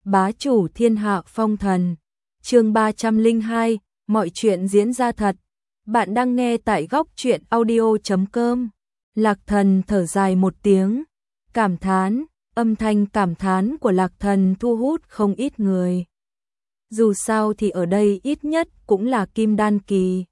Bá chủ thiên hạ phong thần. Chương 302, mọi chuyện diễn ra thật. Bạn đang nghe tại góc truyện audio.com. Lạc Thần thở dài một tiếng, cảm thán, âm thanh cảm thán của Lạc Thần thu hút không ít người. Dù sao thì ở đây ít nhất cũng là kim đan kỳ.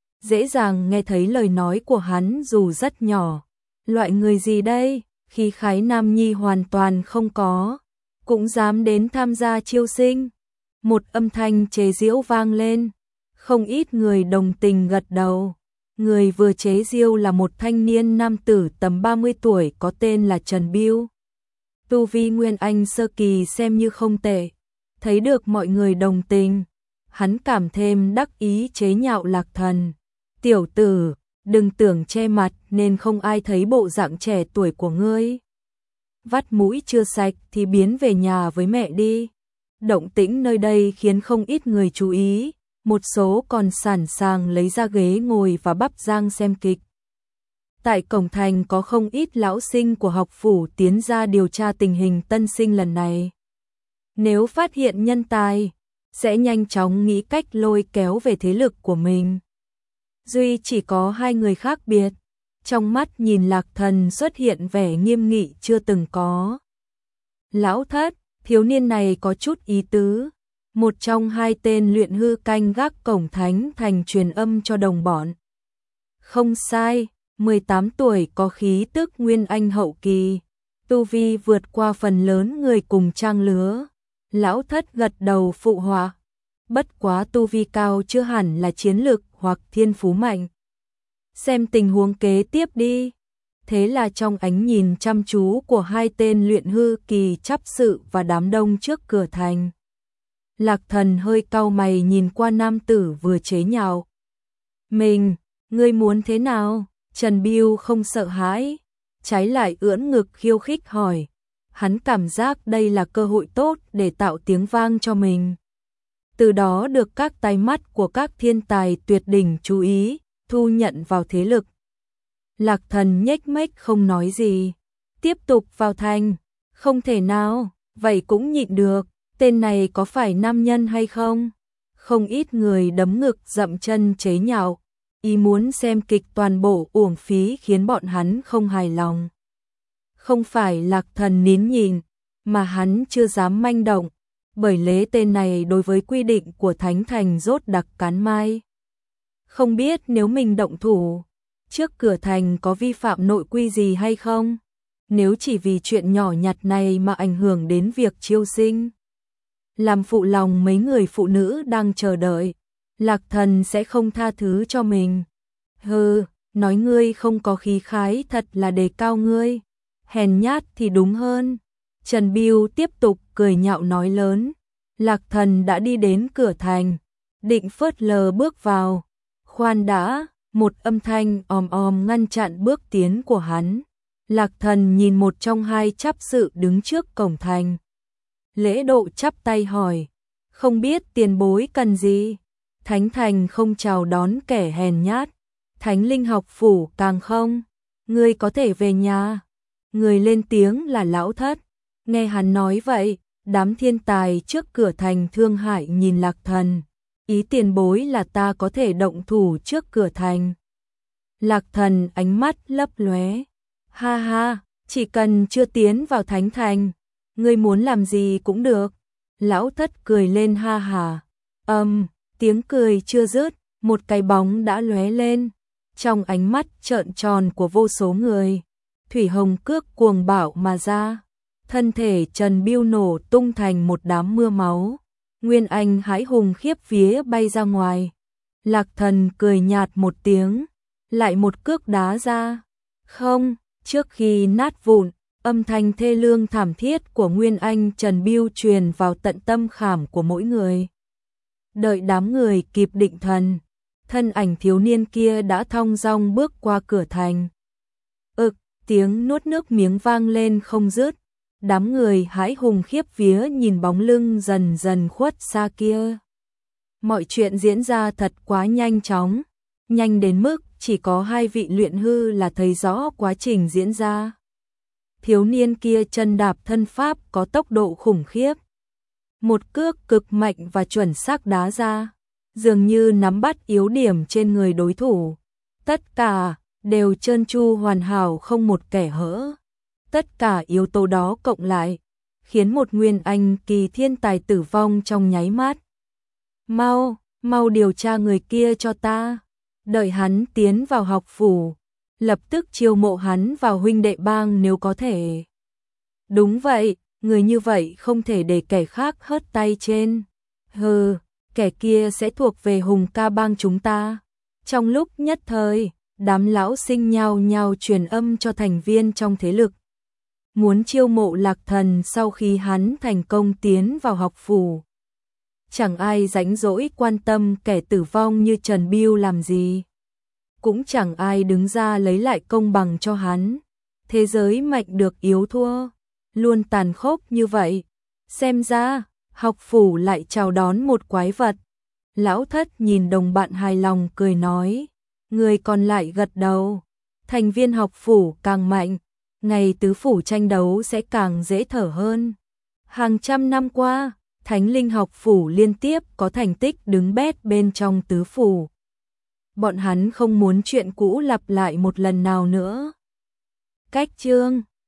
Dễ dàng nghe thấy lời nói của hắn dù rất nhỏ. Loại người gì đây, khí khái nam nhi hoàn toàn không có, cũng dám đến tham gia chiêu sinh. Một âm thanh chế giễu vang lên, không ít người đồng tình gật đầu. Người vừa chế giễu là một thanh niên nam tử tầm 30 tuổi có tên là Trần Biêu. Tu vi Nguyên Anh sơ kỳ xem như không tệ. Thấy được mọi người đồng tình, hắn cảm thêm đắc ý chế nhạo Lạc Thần. Tiểu tử, đừng tưởng che mặt nên không ai thấy bộ dạng trẻ tuổi của ngươi. Vắt mũi chưa sạch thì biến về nhà với mẹ đi. Động tĩnh nơi đây khiến không ít người chú ý, một số còn sẵn sàng lấy ra ghế ngồi và bắp rang xem kịch. Tại cổng thành có không ít lão sinh của học phủ tiến ra điều tra tình hình tân sinh lần này. Nếu phát hiện nhân tài, sẽ nhanh chóng nghĩ cách lôi kéo về thế lực của mình. Duy chỉ có hai người khác biệt, trong mắt nhìn Lạc Thần xuất hiện vẻ nghiêm nghị chưa từng có. Lão Thất, thiếu niên này có chút ý tứ. Một trong hai tên luyện hư canh gác cổng thánh thành truyền âm cho đồng bọn. Không sai, 18 tuổi có khí tức Nguyên Anh hậu kỳ, tu vi vượt qua phần lớn người cùng trang lứa. Lão Thất gật đầu phụ họa. Bất quá tu vi cao chưa hẳn là chiến lực hoặc thiên phú mạnh. Xem tình huống kế tiếp đi. Thế là trong ánh nhìn chăm chú của hai tên luyện hư kỳ chấp sự và đám đông trước cửa thành, Lạc Thần hơi cau mày nhìn qua nam tử vừa chế nhạo. Mình, ngươi muốn thế nào? Trần Biêu không sợ hãi, trái lại ưỡn ngực khiêu khích hỏi. Hắn cảm giác đây là cơ hội tốt để tạo tiếng vang cho mình. Từ đó được các tai mắt của các thiên tài tuyệt đỉnh chú ý, thu nhận vào thế lực. Lạc Thần nhếch mép không nói gì, tiếp tục vào thành. Không thể nào, vậy cũng nhịn được, tên này có phải nam nhân hay không? Không ít người đấm ngực dậm chân chế nhạo, ý muốn xem kịch toàn bộ uổng phí khiến bọn hắn không hài lòng. Không phải Lạc Thần nín nhìn, mà hắn chưa dám manh động, bởi lẽ tên này đối với quy định của Thánh Thành rốt đặc cán mai. Không biết nếu mình động thủ, trước cửa thành có vi phạm nội quy gì hay không? Nếu chỉ vì chuyện nhỏ nhặt này mà ảnh hưởng đến việc chiêu sinh, làm phụ lòng mấy người phụ nữ đang chờ đợi, Lạc Thần sẽ không tha thứ cho mình. Hừ, nói ngươi không có khí khái thật là đề cao ngươi. Hèn nhát thì đúng hơn. Trần Biêu tiếp tục cười nhạo nói lớn. Lạc Thần đã đi đến cửa thành, định phớt lờ bước vào. Khoan đã, một âm thanh òm òm ngăn chặn bước tiến của hắn. Lạc Thần nhìn một trong hai chấp sự đứng trước cổng thành. Lễ độ chắp tay hỏi, không biết tiền bối cần gì? Thánh Thành không chào đón kẻ hèn nhát, Thánh Linh học phủ càng không. Ngươi có thể về nhà. Người lên tiếng là Lão Thất. Nghe hắn nói vậy, đám thiên tài trước cửa thành thương hại nhìn Lạc Thần. Ý tiền bối là ta có thể động thủ trước cửa thành. Lạc Thần ánh mắt lấp lóe. Ha ha, chỉ cần chưa tiến vào Thánh Thành, ngươi muốn làm gì cũng được. Lão Thất cười lên ha hà. Tiếng cười chưa dứt, một cái bóng đã lóe lên. Trong ánh mắt trợn tròn của vô số người, thủy hồng cước cuồng bạo mà ra. Thân thể Trần Biêu nổ tung thành một đám mưa máu. Nguyên Anh hãi hùng khiếp vía bay ra ngoài. Lạc Thần cười nhạt một tiếng, lại một cước đá ra. Không, trước khi nát vụn, âm thanh thê lương thảm thiết của Nguyên Anh Trần Biêu truyền vào tận tâm khảm của mỗi người. Đợi đám người kịp định thần, thân ảnh thiếu niên kia đã thong dong bước qua cửa thành. Tiếng nuốt nước miếng vang lên không dứt. Đám người hãi hùng khiếp vía nhìn bóng lưng dần dần khuất xa kia. Mọi chuyện diễn ra thật quá nhanh chóng, nhanh đến mức chỉ có hai vị luyện hư là thấy rõ quá trình diễn ra. Thiếu niên kia chân đạp thân pháp có tốc độ khủng khiếp. một cước cực mạnh và chuẩn xác đá ra, dường như nắm bắt yếu điểm trên người đối thủ. Tất cả đều trơn tru hoàn hảo không một kẽ hở. Tất cả yếu tố đó cộng lại, khiến một nguyên anh kỳ thiên tài tử vong trong nháy mắt. Mau điều tra người kia cho ta. Đợi hắn tiến vào học phủ, lập tức chiêu mộ hắn vào huynh đệ bang nếu có thể. Đúng vậy, người như vậy không thể để kẻ khác hớt tay trên. Hừ, kẻ kia sẽ thuộc về Hùng Ca bang chúng ta. Trong lúc nhất thời, đám lão sinh nhao nhao truyền âm cho thành viên trong thế lực. Muốn chiêu mộ Lạc Thần sau khi hắn thành công tiến vào học phủ. Chẳng ai rảnh rỗi quan tâm kẻ tử vong như Trần Bưu làm gì. Cũng chẳng ai đứng ra lấy lại công bằng cho hắn. Thế giới mạnh được yếu thua, luôn tàn khốc như vậy. Xem ra, học phủ lại chào đón một quái vật. Lão Thất nhìn đồng bạn hài lòng cười nói. Người còn lại gật đầu. Thành viên học phủ càng mạnh, ngày tứ phủ tranh đấu sẽ càng dễ thở hơn. Hàng trăm năm qua, Thánh Linh học phủ liên tiếp có thành tích đứng bét bên trong tứ phủ. Bọn hắn không muốn chuyện cũ lặp lại một lần nào nữa. Cách chương